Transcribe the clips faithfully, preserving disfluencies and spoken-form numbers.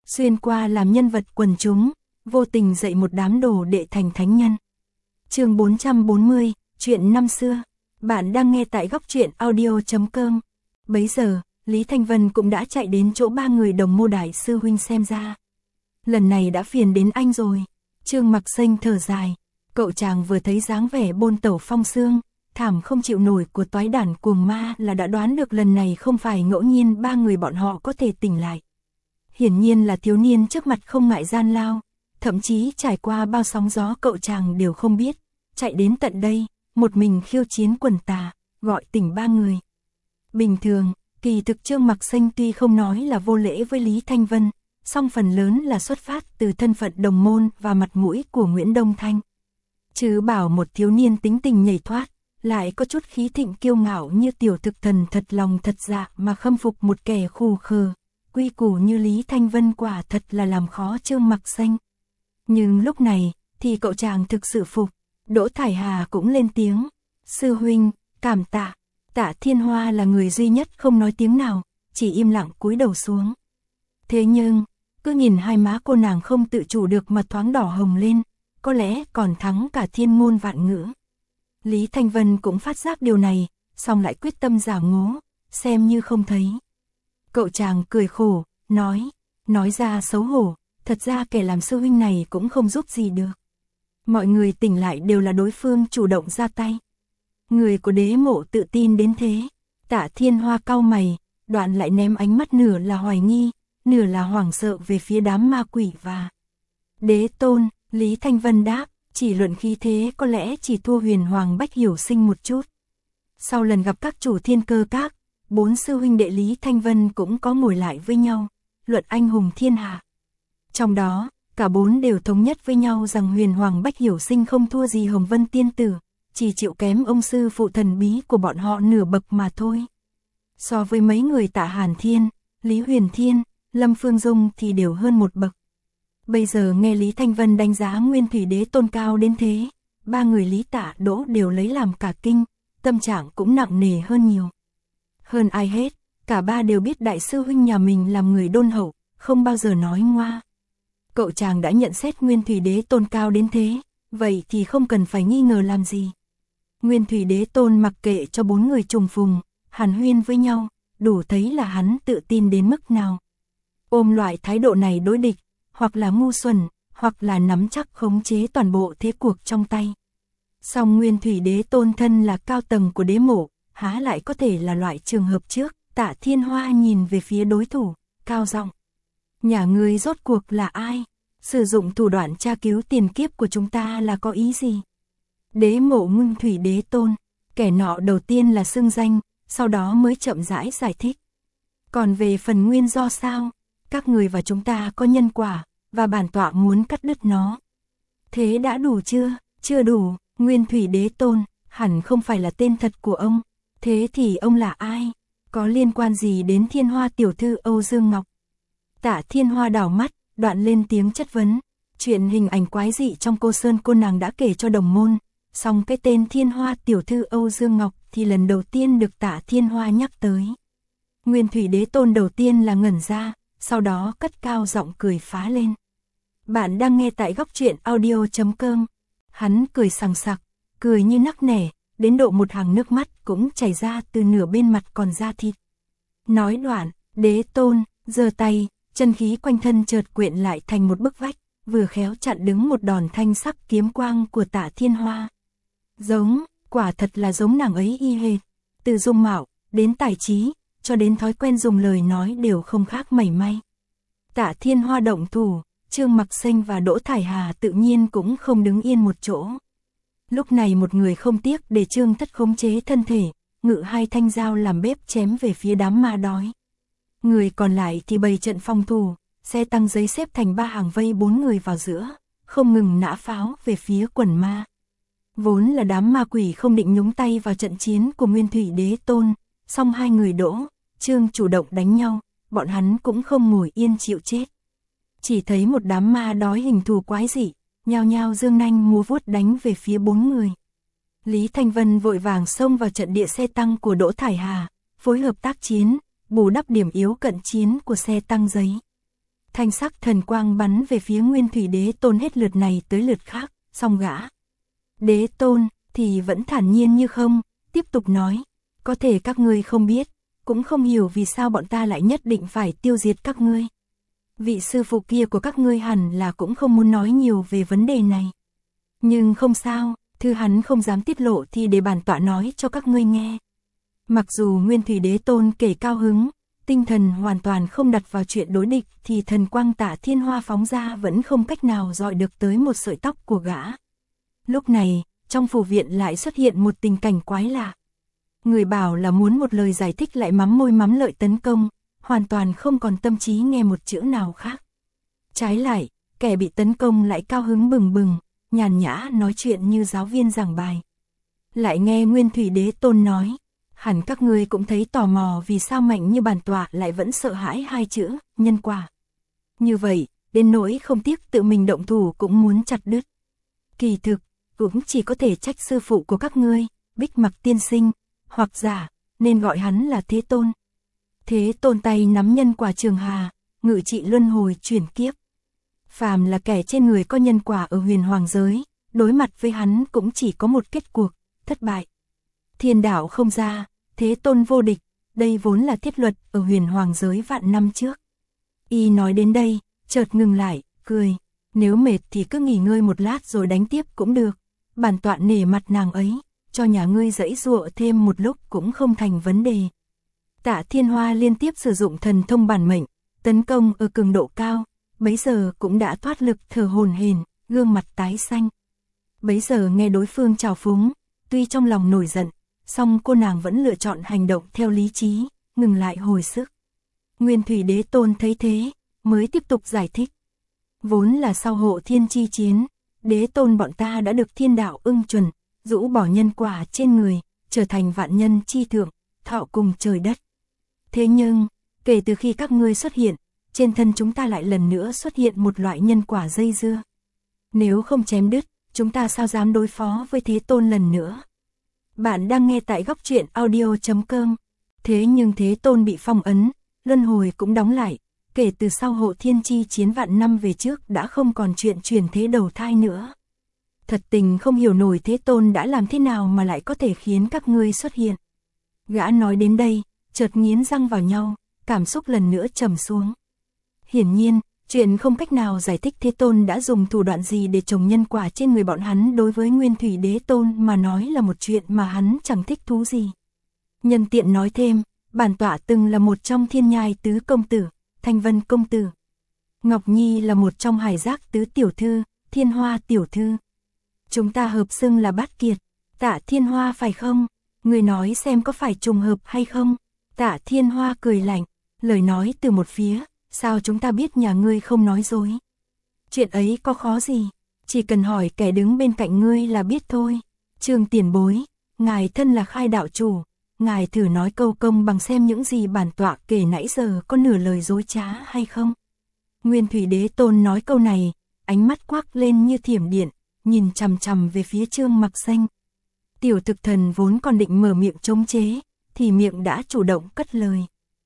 xuyên qua làm nhân vật quần chúng, vô tình dạy một đám đồ đệ thành thánh nhân. Chương bốn trăm bốn mươi, chuyện năm xưa. Bạn đang nghe tại góc truyện audio chấm com. Bấy giờ, Lý Thanh Vân cũng đã chạy đến chỗ ba người Đồng Mô đại sư huynh xem ra. Lần này đã phiền đến anh rồi. Trương Mặc Xanh thở dài. Cậu chàng vừa thấy dáng vẻ bôn tẩu phong sương, thảm không chịu nổi của toái đản cuồng ma là đã đoán được lần này không phải ngẫu nhiên ba người bọn họ có thể tỉnh lại. Hiển nhiên là thiếu niên trước mặt không ngại gian lao, thậm chí trải qua bao sóng gió cậu chàng đều không biết, chạy đến tận đây, một mình khiêu chiến quần tà, gọi tỉnh ba người. Bình thường, kỳ thực Trương Mặc Xanh tuy không nói là vô lễ với Lý Thanh Vân, song phần lớn là xuất phát từ thân phận đồng môn và mặt mũi của Nguyễn Đông Thanh. Chứ bảo một thiếu niên tính tình nhảy thoát, lại có chút khí thịnh kiêu ngạo như tiểu thực thần thật lòng thật dạ mà khâm phục một kẻ khù khờ, quy củ như Lý Thanh Vân quả thật là làm khó Trương Mặc Xanh. Nhưng lúc này, thì cậu chàng thực sự phục. Đỗ Thải Hà cũng lên tiếng. Sư huynh, cảm tạ. Tạ Thiên Hoa là người duy nhất không nói tiếng nào, chỉ im lặng cúi đầu xuống. Thế nhưng, cứ nhìn hai má cô nàng không tự chủ được mà thoáng đỏ hồng lên, có lẽ còn thắng cả thiên ngôn vạn ngữ. Lý Thanh Vân cũng phát giác điều này, song lại quyết tâm giả ngố, xem như không thấy. Cậu chàng cười khổ, nói, nói ra xấu hổ, thật ra kẻ làm sư huynh này cũng không giúp gì được. Mọi người tỉnh lại đều là đối phương chủ động ra tay. Người của Đế Mộ tự tin đến thế. Tạ Thiên Hoa cau mày, đoạn lại ném ánh mắt nửa là hoài nghi, nửa là hoảng sợ về phía đám ma quỷ và Đế Tôn. Lý Thanh Vân đáp, chỉ luận khí thế có lẽ chỉ thua Huyền Hoàng Bách Hiểu Sinh một chút. Sau lần gặp các chủ Thiên Cơ Các, bốn sư huynh đệ Lý Thanh Vân cũng có ngồi lại với nhau, luận anh hùng thiên hạ. Trong đó, cả bốn đều thống nhất với nhau rằng Huyền Hoàng Bách Hiểu Sinh không thua gì Hồng Vân Tiên Tử, chỉ chịu kém ông sư phụ thần bí của bọn họ nửa bậc mà thôi. So với mấy người Tạ Hàn Thiên, Lý Huyền Thiên, Lâm Phương Dung thì đều hơn một bậc. Bây giờ nghe Lý Thanh Vân đánh giá Nguyên Thủy Đế Tôn cao đến thế, ba người Lý Tạ Đỗ đều lấy làm cả kinh, tâm trạng cũng nặng nề hơn nhiều. Hơn ai hết, cả ba đều biết đại sư huynh nhà mình làm người đôn hậu, không bao giờ nói ngoa. Cậu chàng đã nhận xét Nguyên Thủy Đế Tôn cao đến thế, vậy thì không cần phải nghi ngờ làm gì. Nguyên Thủy Đế Tôn mặc kệ cho bốn người trùng phùng, hàn huyên với nhau, đủ thấy là hắn tự tin đến mức nào. Ôm loại thái độ này đối địch, hoặc là ngu xuẩn, hoặc là nắm chắc khống chế toàn bộ thế cuộc trong tay. Song Nguyên Thủy Đế Tôn thân là cao tầng của Đế Mộ, há lại có thể là loại trường hợp trước. Tạ Thiên Hoa nhìn về phía đối thủ, cao giọng. Nhà ngươi rốt cuộc là ai? Sử dụng thủ đoạn tra cứu tiền kiếp của chúng ta là có ý gì? Đế Mộ Nguyên Thủy Đế Tôn, kẻ nọ đầu tiên là xưng danh, sau đó mới chậm rãi giải thích. Còn về phần nguyên do sao? Các người và chúng ta có nhân quả, và bản tọa muốn cắt đứt nó. Thế đã đủ chưa? Chưa đủ. Nguyên Thủy Đế Tôn, hẳn không phải là tên thật của ông. Thế thì ông là ai? Có liên quan gì đến Thiên Hoa tiểu thư Âu Dương Ngọc? Tạ Thiên Hoa đảo mắt, đoạn lên tiếng chất vấn. Chuyện hình ảnh quái dị trong Cô Sơn cô nàng đã kể cho đồng môn, song cái tên Thiên Hoa tiểu thư Âu Dương Ngọc thì lần đầu tiên được Tạ Thiên Hoa nhắc tới. Nguyên Thủy Đế Tôn đầu tiên là ngẩn ra, sau đó cất cao giọng cười phá lên. Bạn đang nghe tại góc truyện audio chấm com. Hắn cười sằng sặc, cười như nắc nẻ, đến độ một hàng nước mắt cũng chảy ra từ nửa bên mặt còn da thịt. Nói đoạn, Đế Tôn giơ tay, chân khí quanh thân chợt quyện lại thành một bức vách, vừa khéo chặn đứng một đòn thanh sắc kiếm quang của Tạ Thiên Hoa. Giống, quả thật là giống nàng ấy y hệt, từ dung mạo đến tài trí, cho đến thói quen dùng lời nói đều không khác mảy may. Tạ Thiên Hoa động thủ, Trương Mặc Xanh và Đỗ Thải Hà tự nhiên cũng không đứng yên một chỗ. Lúc này một người không tiếc để Trương Thất khống chế thân thể, ngự hai thanh dao làm bếp chém về phía đám ma đói. Người còn lại thì bày trận phòng thủ, xe tăng giấy xếp thành ba hàng vây bốn người vào giữa, không ngừng nã pháo về phía quần ma. Vốn là đám ma quỷ không định nhúng tay vào trận chiến của Nguyên Thủy Đế Tôn, song hai người Đỗ, Trương chủ động đánh nhau, bọn hắn cũng không ngồi yên chịu chết. Chỉ thấy một đám ma đói hình thù quái dị, nhao nhao dương nanh múa vuốt đánh về phía bốn người. Lý Thanh Vân vội vàng xông vào trận địa xe tăng của Đỗ Thải Hà, phối hợp tác chiến, bù đắp điểm yếu cận chiến của xe tăng giấy. Thanh sắc thần quang bắn về phía Nguyên Thủy Đế Tôn hết lượt này tới lượt khác, song gã Đế Tôn thì vẫn thản nhiên như không, tiếp tục nói, có thể các ngươi không biết, cũng không hiểu vì sao bọn ta lại nhất định phải tiêu diệt các ngươi. Vị sư phụ kia của các ngươi hẳn là cũng không muốn nói nhiều về vấn đề này. Nhưng không sao, thư hắn không dám tiết lộ thì để bản tọa nói cho các ngươi nghe. Mặc dù Nguyên Thủy Đế Tôn kể cao hứng, tinh thần hoàn toàn không đặt vào chuyện đối địch thì thần quang Tạ Thiên Hoa phóng ra vẫn không cách nào dọi được tới một sợi tóc của gã. Lúc này, trong phủ viện lại xuất hiện một tình cảnh quái lạ. Người bảo là muốn một lời giải thích lại mắm môi mắm lợi tấn công, hoàn toàn không còn tâm trí nghe một chữ nào khác. Trái lại, kẻ bị tấn công lại cao hứng bừng bừng, nhàn nhã nói chuyện như giáo viên giảng bài. Lại nghe Nguyên Thủy Đế Tôn nói, hẳn các ngươi cũng thấy tò mò vì sao mạnh như bản tọa lại vẫn sợ hãi hai chữ, nhân quả. Như vậy, đến nỗi không tiếc tự mình động thủ cũng muốn chặt đứt. Kỳ thực, cũng chỉ có thể trách sư phụ của các ngươi, Bích Mặc tiên sinh, hoặc giả, nên gọi hắn là Thế Tôn. Thế Tôn tay nắm nhân quả trường hà, ngự trị luân hồi chuyển kiếp. Phàm là kẻ trên người có nhân quả ở huyền hoàng giới, đối mặt với hắn cũng chỉ có một kết cuộc, thất bại. Thiên đạo không ra, Thế Tôn vô địch, đây vốn là thiết luật ở huyền hoàng giới vạn năm trước. Y nói đến đây, chợt ngừng lại, cười, nếu mệt thì cứ nghỉ ngơi một lát rồi đánh tiếp cũng được, bản tọa nể mặt nàng ấy, cho nhà ngươi giãy giụa thêm một lúc cũng không thành vấn đề. Tạ Thiên Hoa liên tiếp sử dụng thần thông bản mệnh, tấn công ở cường độ cao, bấy giờ cũng đã thoát lực thở hổn hển, gương mặt tái xanh. Bấy giờ nghe đối phương trào phúng, tuy trong lòng nổi giận, song cô nàng vẫn lựa chọn hành động theo lý trí, ngừng lại hồi sức. Nguyên Thủy Đế Tôn thấy thế, mới tiếp tục giải thích. Vốn là sau hộ thiên chi chiến, Đế Tôn bọn ta đã được thiên đạo ưng chuẩn, rũ bỏ nhân quả trên người, trở thành vạn nhân chi thượng, thọ cùng trời đất. Thế nhưng, kể từ khi các ngươi xuất hiện, trên thân chúng ta lại lần nữa xuất hiện một loại nhân quả dây dưa. Nếu không chém đứt, chúng ta sao dám đối phó với Thế Tôn lần nữa. Bạn đang nghe tại góc truyện audio chấm com. Thế nhưng Thế Tôn bị phong ấn, luân hồi cũng đóng lại, kể từ sau hộ thiên chi chiến vạn năm về trước đã không còn chuyện chuyển thế đầu thai nữa. Thật tình không hiểu nổi Thế Tôn đã làm thế nào mà lại có thể khiến các ngươi xuất hiện. Gã nói đến đây, chợt nghiến răng vào nhau, cảm xúc lần nữa trầm xuống. Hiển nhiên, chuyện không cách nào giải thích Thế Tôn đã dùng thủ đoạn gì để trồng nhân quả trên người bọn hắn đối với Nguyên Thủy Đế Tôn mà nói là một chuyện mà hắn chẳng thích thú gì. Nhân tiện nói thêm, bản tọa từng là một trong Thiên Nhai tứ công tử, Thanh Vân công tử. Ngọc Nhi là một trong Hải Giác tứ tiểu thư, Thiên Hoa tiểu thư. Chúng ta hợp xưng là bát kiệt. Tạ Thiên Hoa phải không? Người nói xem có phải trùng hợp hay không? Tạ Thiên Hoa cười lạnh, lời nói từ một phía, sao chúng ta biết nhà ngươi không nói dối? Chuyện ấy có khó gì, chỉ cần hỏi kẻ đứng bên cạnh ngươi là biết thôi. Trương tiền bối, ngài thân là khai đạo chủ, ngài thử nói câu công bằng xem những gì bản tọa kể nãy giờ có nửa lời dối trá hay không? Nguyên Thủy Đế Tôn nói câu này, ánh mắt quắc lên như thiểm điện, nhìn chằm chằm về phía Trương Mặc Xanh. Tiểu thực thần vốn còn định mở miệng chống chế, thì miệng đã chủ động cất lời.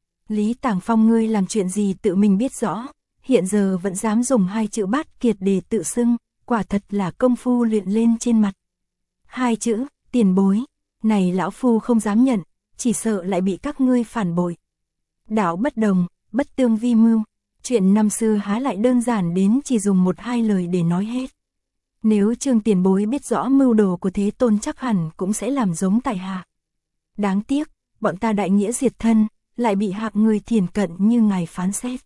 Lý Tàng Phong ngươi làm chuyện gì tự mình biết rõ, hiện giờ vẫn dám dùng hai chữ bát kiệt để tự xưng, quả thật là công phu luyện lên trên mặt. Hai chữ, tiền bối, này lão phu không dám nhận, chỉ sợ lại bị các ngươi phản bội. Đạo bất đồng, bất tương vi mưu, chuyện năm xưa há lại đơn giản đến chỉ dùng một hai lời để nói hết. Nếu Trương tiền bối biết rõ mưu đồ của Thế Tôn chắc hẳn cũng sẽ làm giống tại hạ. Đáng tiếc, bọn ta đại nghĩa diệt thân, lại bị hạng người thiển cận như ngài phán xét.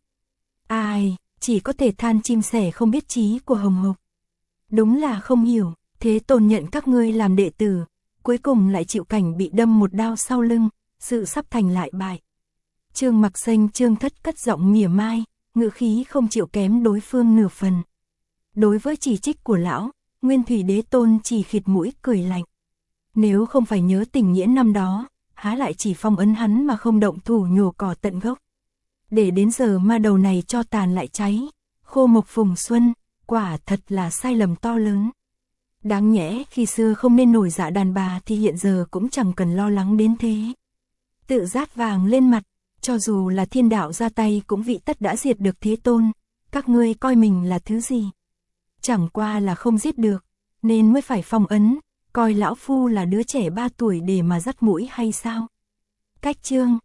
Ai, chỉ có thể than chim sẻ không biết trí của hồng hộc. Đúng là không hiểu, Thế Tôn nhận các ngươi làm đệ tử, cuối cùng lại chịu cảnh bị đâm một đao sau lưng, sự sắp thành lại bại. Trương Mặc Xanh Trương Thất cất giọng mỉa mai, ngữ khí không chịu kém đối phương nửa phần. Đối với chỉ trích của lão, Nguyên Thủy Đế Tôn chỉ khịt mũi cười lạnh. Nếu không phải nhớ tình nghĩa năm đó, há lại chỉ phong ấn hắn mà không động thủ nhổ cỏ tận gốc. Để đến giờ ma đầu này cho tàn lại cháy, khô mộc phùng xuân, quả thật là sai lầm to lớn. Đáng nhẽ khi xưa không nên nổi dạ đàn bà thì hiện giờ cũng chẳng cần lo lắng đến thế. Tự rát vàng lên mặt, cho dù là thiên đạo ra tay cũng vị tất đã diệt được Thế Tôn, Các ngươi coi mình là thứ gì? Chẳng qua là không giết được, nên mới phải phong ấn, coi lão phu là đứa trẻ ba tuổi để mà dắt mũi hay sao? Cách chương